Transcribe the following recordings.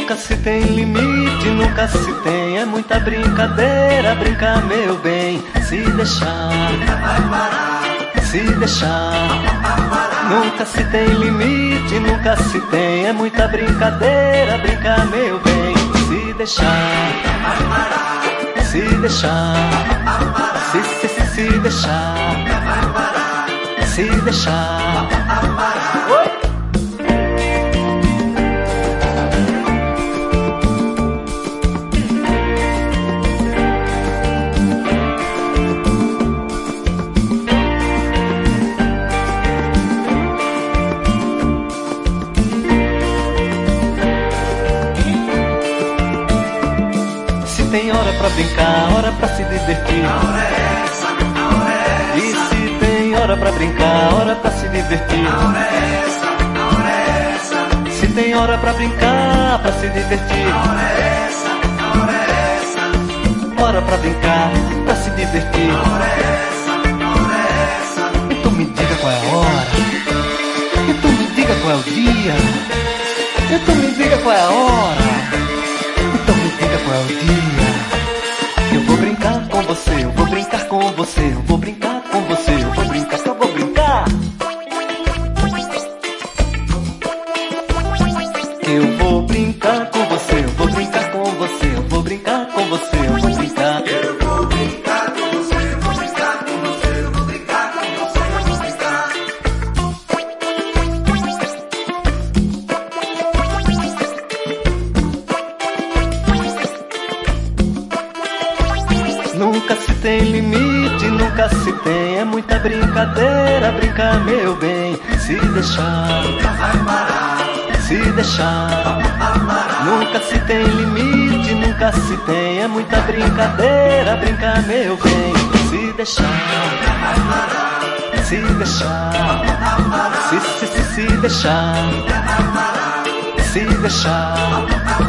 Nunca se tem limite, nunca se tem, é muita brincadeira, brincar meu bem. Se deixar, se deixar. Nunca se tem limite, nunca se tem, é muita brincadeira, brincar meu bem. Se deixar, se deixar, se deixar, se deixar. Tem hora pra brincar, hora pra se divertir. A hora é essa, a hora é essa. E se tem hora pra brincar, hora pra se divertir. A hora é essa, a hora é essa. Se tem hora pra brincar, pra se divertir. A hora é essa, a hora é essa. Hora pra brincar, pra se divertir. A hora é essa, a hora é essa. Então me diga qual é a hora. Então me diga qual é o dia. Então me diga qual é a hora. Então me diga qual é o dia. Eu vou brincar com você, eu vou brincar com você, eu vou brincar com você, eu vou brincar, eu vou brincar. Eu vou brincar com você, eu vou brincar com você, eu vou brincar com você, eu vou brincar. Eu vou brincar com você, eu vou brincar com você, eu vou brincar com você, eu vou brincar. Nunca se tem limite, nunca se tem, é muita brincadeira, brincar meu bem. Se deixar, Vai parar, se deixar. Nunca se tem limite, nunca se tem, é muita brincadeira, brincar meu bem. Se deixar, vai parar, se deixar, se deixar, se deixar.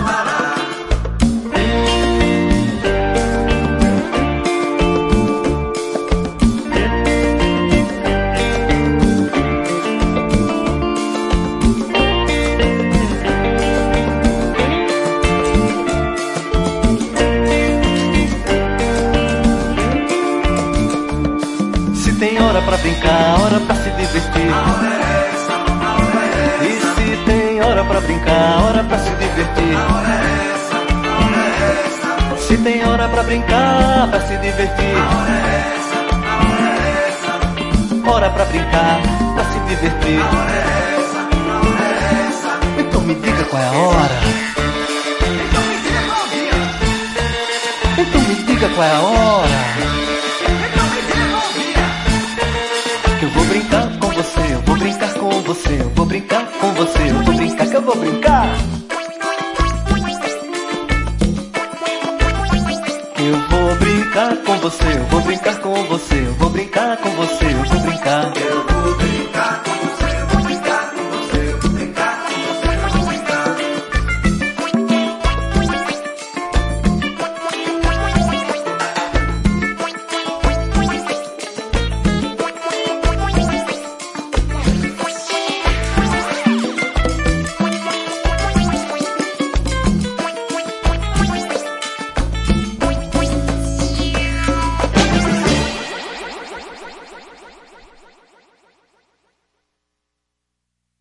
Tem hora pra brincar, hora pra se divertir. a hora é essa, a hora é E se tem hora pra brincar, hora pra se divertir. a hora é essa, a hora é essa. Se tem hora pra brincar, pra se divertir. A hora é essa, a hora é essa. Hora pra brincar, pra se divertir. A hora é essa, a hora é essa. Então me diga qual é a hora. Então me diga qual é o dia. Então me diga qual é a hora. Então me diga qual é o dia. Que eu vou brincar